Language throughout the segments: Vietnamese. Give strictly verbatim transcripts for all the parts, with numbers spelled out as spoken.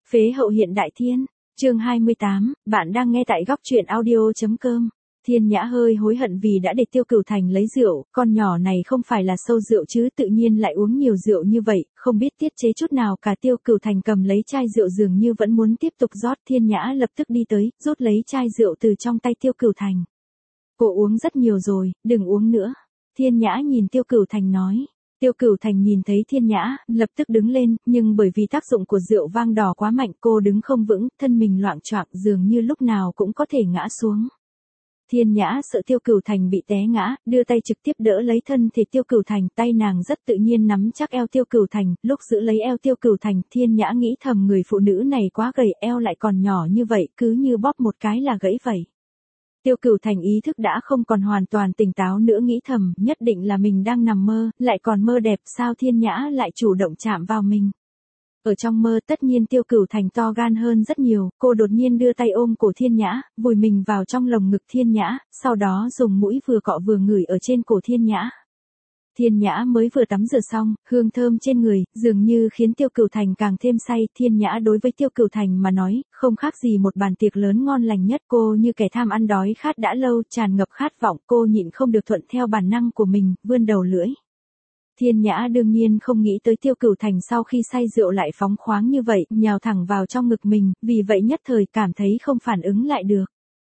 Phế hậu hiện đại thiên, chương hai mươi tám, bạn đang nghe tại góc truyện audio.com. Thiên Nhã hơi hối hận vì đã để Tiêu Cửu Thành lấy rượu, con nhỏ này không phải là sâu rượu chứ tự nhiên lại uống nhiều rượu như vậy, không biết tiết chế chút nào cả. Tiêu Cửu Thành cầm lấy chai rượu dường như vẫn muốn tiếp tục rót. Thiên Nhã lập tức đi tới, rút lấy chai rượu từ trong tay Tiêu Cửu Thành. Cô uống rất nhiều rồi, đừng uống nữa. Thiên Nhã nhìn Tiêu Cửu Thành nói. Tiêu Cửu Thành nhìn thấy Thiên Nhã, lập tức đứng lên, nhưng bởi vì tác dụng của rượu vang đỏ quá mạnh cô đứng không vững, thân mình loạng choạng dường như lúc nào cũng có thể ngã xuống. Thiên Nhã sợ Tiêu Cửu Thành bị té ngã, đưa tay trực tiếp đỡ lấy thân thể Tiêu Cửu Thành, tay nàng rất tự nhiên nắm chắc eo Tiêu Cửu Thành, lúc giữ lấy eo Tiêu Cửu Thành, Thiên Nhã nghĩ thầm người phụ nữ này quá gầy, eo lại còn nhỏ như vậy, cứ như bóp một cái là gãy vậy. Tiêu Cửu Thành ý thức đã không còn hoàn toàn tỉnh táo nữa, nghĩ thầm, nhất định là mình đang nằm mơ, lại còn mơ đẹp, sao Thiên Nhã lại chủ động chạm vào mình. Ở trong mơ tất nhiên Tiêu Cửu Thành to gan hơn rất nhiều, cô đột nhiên đưa tay ôm cổ Thiên Nhã, vùi mình vào trong lồng ngực Thiên Nhã, sau đó dùng mũi vừa cọ vừa ngửi ở trên cổ Thiên Nhã. Thiên Nhã mới vừa tắm rửa xong, hương thơm trên người, dường như khiến Tiêu Cửu Thành càng thêm say. Thiên Nhã đối với Tiêu Cửu Thành mà nói, không khác gì một bàn tiệc lớn ngon lành nhất. Cô như kẻ tham ăn đói khát đã lâu, tràn ngập khát vọng, cô nhịn không được thuận theo bản năng của mình, vươn đầu lưỡi. Thiên Nhã đương nhiên không nghĩ tới Tiêu Cửu Thành sau khi say rượu lại phóng khoáng như vậy, nhào thẳng vào trong ngực mình, vì vậy nhất thời cảm thấy không phản ứng lại được.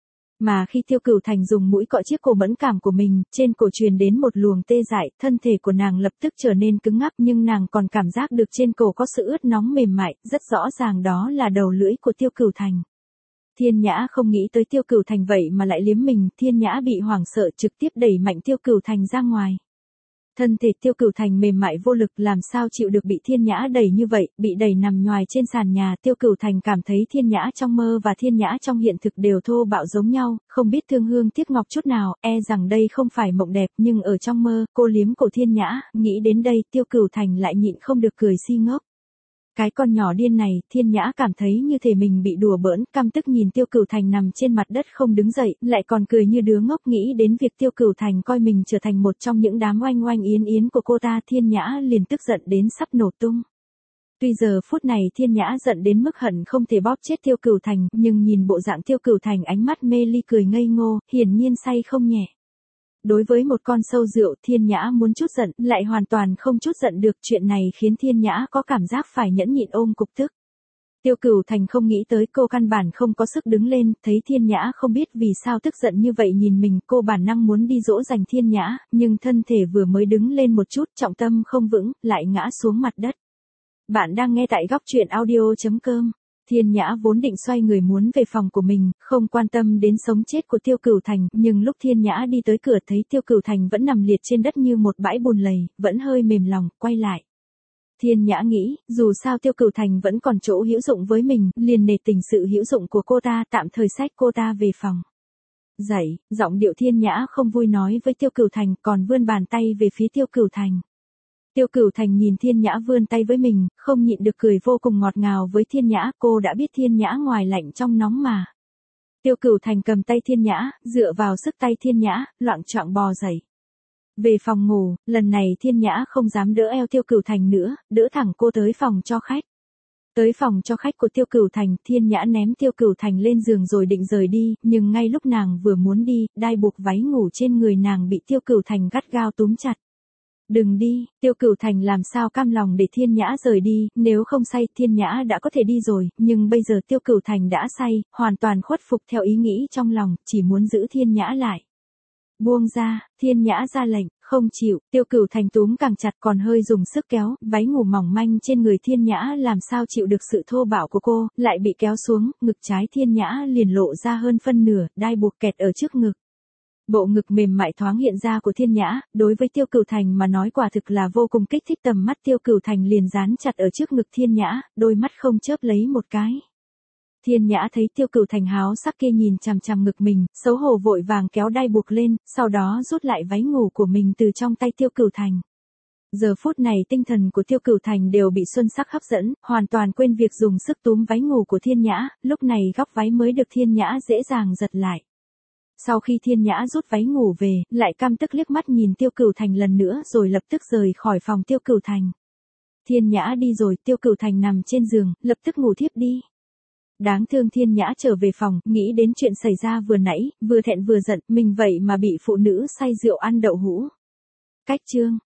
Mà khi Tiêu Cửu Thành dùng mũi cọ chiếc cổ mẫn cảm của mình, trên cổ truyền đến một luồng tê dại, thân thể của nàng lập tức trở nên cứng ngắc, nhưng nàng còn cảm giác được trên cổ có sự ướt nóng mềm mại, rất rõ ràng đó là đầu lưỡi của Tiêu Cửu Thành. Thiên Nhã không nghĩ tới Tiêu Cửu Thành vậy mà lại liếm mình, Thiên Nhã bị hoảng sợ trực tiếp đẩy mạnh Tiêu Cửu Thành ra ngoài. Thân thể Tiêu Cửu Thành mềm mại vô lực, làm sao chịu được bị Thiên Nhã đẩy như vậy, bị đẩy nằm nhoài trên sàn nhà. Tiêu Cửu Thành cảm thấy Thiên Nhã trong mơ và Thiên Nhã trong hiện thực đều thô bạo giống nhau, không biết thương hương tiếc ngọc chút nào, e rằng đây không phải mộng đẹp, nhưng ở trong mơ, cô liếm cổ Thiên Nhã, nghĩ đến đây, Tiêu Cửu Thành lại nhịn không được cười si ngốc. Cái con nhỏ điên này, Thiên Nhã cảm thấy như thể mình bị đùa bỡn, căm tức nhìn Tiêu Cửu Thành nằm trên mặt đất không đứng dậy, lại còn cười như đứa ngốc, nghĩ đến việc Tiêu Cửu Thành coi mình trở thành một trong những đám oanh oanh yến yến của cô ta, Thiên Nhã liền tức giận đến sắp nổ tung. Tuy giờ phút này Thiên Nhã giận đến mức hận không thể bóp chết Tiêu Cửu Thành, nhưng nhìn bộ dạng Tiêu Cửu Thành ánh mắt mê ly cười ngây ngô, hiển nhiên say không nhẹ. Đối với một con sâu rượu, Thiên Nhã muốn chút giận, lại hoàn toàn không chút giận được, chuyện này khiến Thiên Nhã có cảm giác phải nhẫn nhịn ôm cục tức. Tiêu Cửu Thành không nghĩ tới cô căn bản không có sức đứng lên, thấy Thiên Nhã không biết vì sao tức giận như vậy nhìn mình, cô bản năng muốn đi dỗ dành Thiên Nhã, nhưng thân thể vừa mới đứng lên một chút, trọng tâm không vững, lại ngã xuống mặt đất. Bạn đang nghe tại góc truyện audio.com. Thiên Nhã vốn định xoay người muốn về phòng của mình, không quan tâm đến sống chết của Tiêu Cửu Thành, nhưng lúc Thiên Nhã đi tới cửa thấy Tiêu Cửu Thành vẫn nằm liệt trên đất như một bãi bùn lầy, vẫn hơi mềm lòng, quay lại. Thiên Nhã nghĩ, dù sao Tiêu Cửu Thành vẫn còn chỗ hữu dụng với mình, liền nể tình sự hữu dụng của cô ta, tạm thời xách cô ta về phòng. Dậy, giọng điệu Thiên Nhã không vui nói với Tiêu Cửu Thành, còn vươn bàn tay về phía Tiêu Cửu Thành. Tiêu Cửu Thành nhìn Thiên Nhã vươn tay với mình, không nhịn được cười vô cùng ngọt ngào với Thiên Nhã, cô đã biết Thiên Nhã ngoài lạnh trong nóng mà. Tiêu Cửu Thành cầm tay Thiên Nhã, dựa vào sức tay Thiên Nhã, loạng choạng bò dậy. Về phòng ngủ, lần này Thiên Nhã không dám đỡ eo Tiêu Cửu Thành nữa, đỡ thẳng cô tới phòng cho khách. Tới phòng cho khách của Tiêu Cửu Thành, Thiên Nhã ném Tiêu Cửu Thành lên giường rồi định rời đi, nhưng ngay lúc nàng vừa muốn đi, đai buộc váy ngủ trên người nàng bị Tiêu Cửu Thành gắt gao túm chặt. Đừng đi, Tiêu Cửu Thành làm sao cam lòng để Thiên Nhã rời đi, nếu không say Thiên Nhã đã có thể đi rồi, nhưng bây giờ Tiêu Cửu Thành đã say, hoàn toàn khuất phục theo ý nghĩ trong lòng, chỉ muốn giữ Thiên Nhã lại. Buông ra, Thiên Nhã ra lệnh, không chịu, Tiêu Cửu Thành túm càng chặt còn hơi dùng sức kéo, váy ngủ mỏng manh trên người Thiên Nhã làm sao chịu được sự thô bạo của cô, lại bị kéo xuống, ngực trái Thiên Nhã liền lộ ra hơn phân nửa, đai buộc kẹt ở trước ngực. Bộ ngực mềm mại thoáng hiện ra của Thiên Nhã, đối với Tiêu Cửu Thành mà nói quả thực là vô cùng kích thích, tầm mắt Tiêu Cửu Thành liền dán chặt ở trước ngực Thiên Nhã, đôi mắt không chớp lấy một cái. Thiên Nhã thấy Tiêu Cửu Thành háo sắc kia nhìn chằm chằm ngực mình, xấu hổ vội vàng kéo đai buộc lên, sau đó rút lại váy ngủ của mình từ trong tay Tiêu Cửu Thành. Giờ phút này tinh thần của Tiêu Cửu Thành đều bị xuân sắc hấp dẫn, hoàn toàn quên việc dùng sức túm váy ngủ của Thiên Nhã, lúc này góc váy mới được Thiên Nhã dễ dàng giật lại. Sau khi Thiên Nhã rút váy ngủ về, lại căm tức liếc mắt nhìn Tiêu Cửu Thành lần nữa rồi lập tức rời khỏi phòng Tiêu Cửu Thành. Thiên Nhã đi rồi, Tiêu Cửu Thành nằm trên giường, lập tức ngủ thiếp đi. Đáng thương Thiên Nhã trở về phòng, nghĩ đến chuyện xảy ra vừa nãy, vừa thẹn vừa giận, mình vậy mà bị phụ nữ say rượu ăn đậu hũ. Cách chương